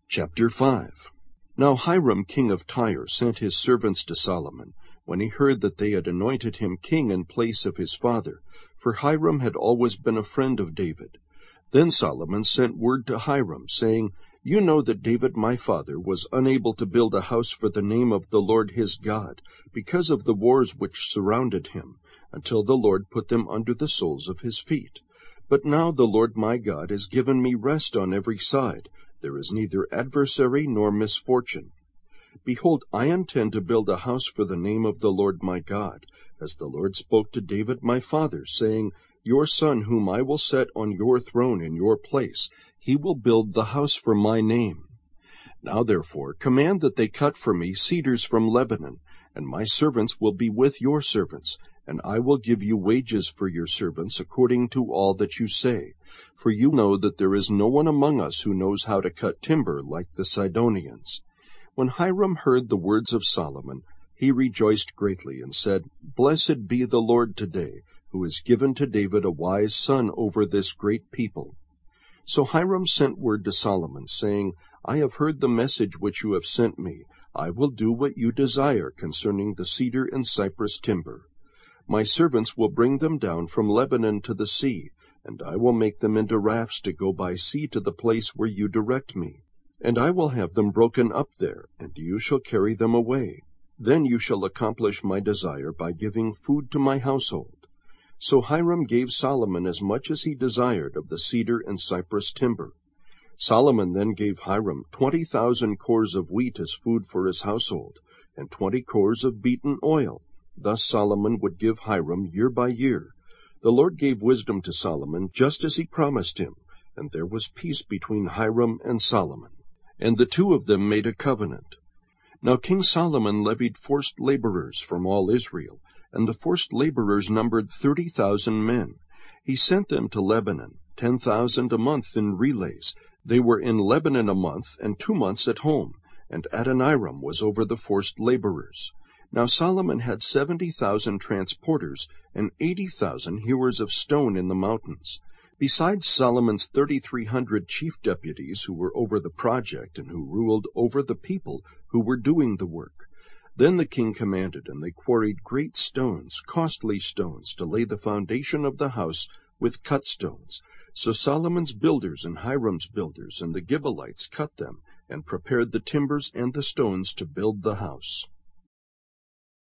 Chapter 5. Now Hiram king of Tyre sent his servants to Solomon, when he heard that they had anointed him king in place of his father, for Hiram had always been a friend of David. Then Solomon sent word to Hiram, saying, You know that David my father was unable to build a house for the name of the Lord his God, because of the wars which surrounded him, until the Lord put them under the soles of his feet. But now the Lord my God has given me rest on every side. There is neither adversary nor misfortune. Behold, I intend to build a house for the name of the Lord my God, as the Lord spoke to David my father, saying, Your son whom I will set on your throne in your place, he will build the house for my name. Now therefore command that they cut for me cedars from Lebanon, and my servants will be with your servants, and I will give you wages for your servants according to all that you say. For you know that there is no one among us who knows how to cut timber like the Sidonians. When Hiram heard the words of Solomon, he rejoiced greatly, and said, Blessed be the Lord today, who has given to David a wise son over this great people. So Hiram sent word to Solomon, saying, I have heard the message which you have sent me. I will do what you desire concerning the cedar and cypress timber. My servants will bring them down from Lebanon to the sea, and I will make them into rafts to go by sea to the place where you direct me. And I will have them broken up there, and you shall carry them away. Then you shall accomplish my desire by giving food to my household. So Hiram gave Solomon as much as he desired of the cedar and cypress timber. Solomon then gave Hiram 20,000 cores of wheat as food for his household, and 20 cores of beaten oil. Thus Solomon would give Hiram year by year. The Lord gave wisdom to Solomon, just as he promised him, and there was peace between Hiram and Solomon. And the two of them made a covenant. Now King Solomon levied forced laborers from all Israel, and the forced laborers numbered 30,000 men. He sent them to Lebanon, 10,000 a month in relays. They were in Lebanon a month, and 2 months at home, and Adoniram was over the forced laborers. Now Solomon had 70,000 transporters, and 80,000 hewers of stone in the mountains. Besides Solomon's 3,300 chief deputies who were over the project and who ruled over the people who were doing the work. Then the king commanded, and they quarried great stones, costly stones, to lay the foundation of the house with cut stones. So Solomon's builders and Hiram's builders and the Gibeonites cut them, and prepared the timbers and the stones to build the house.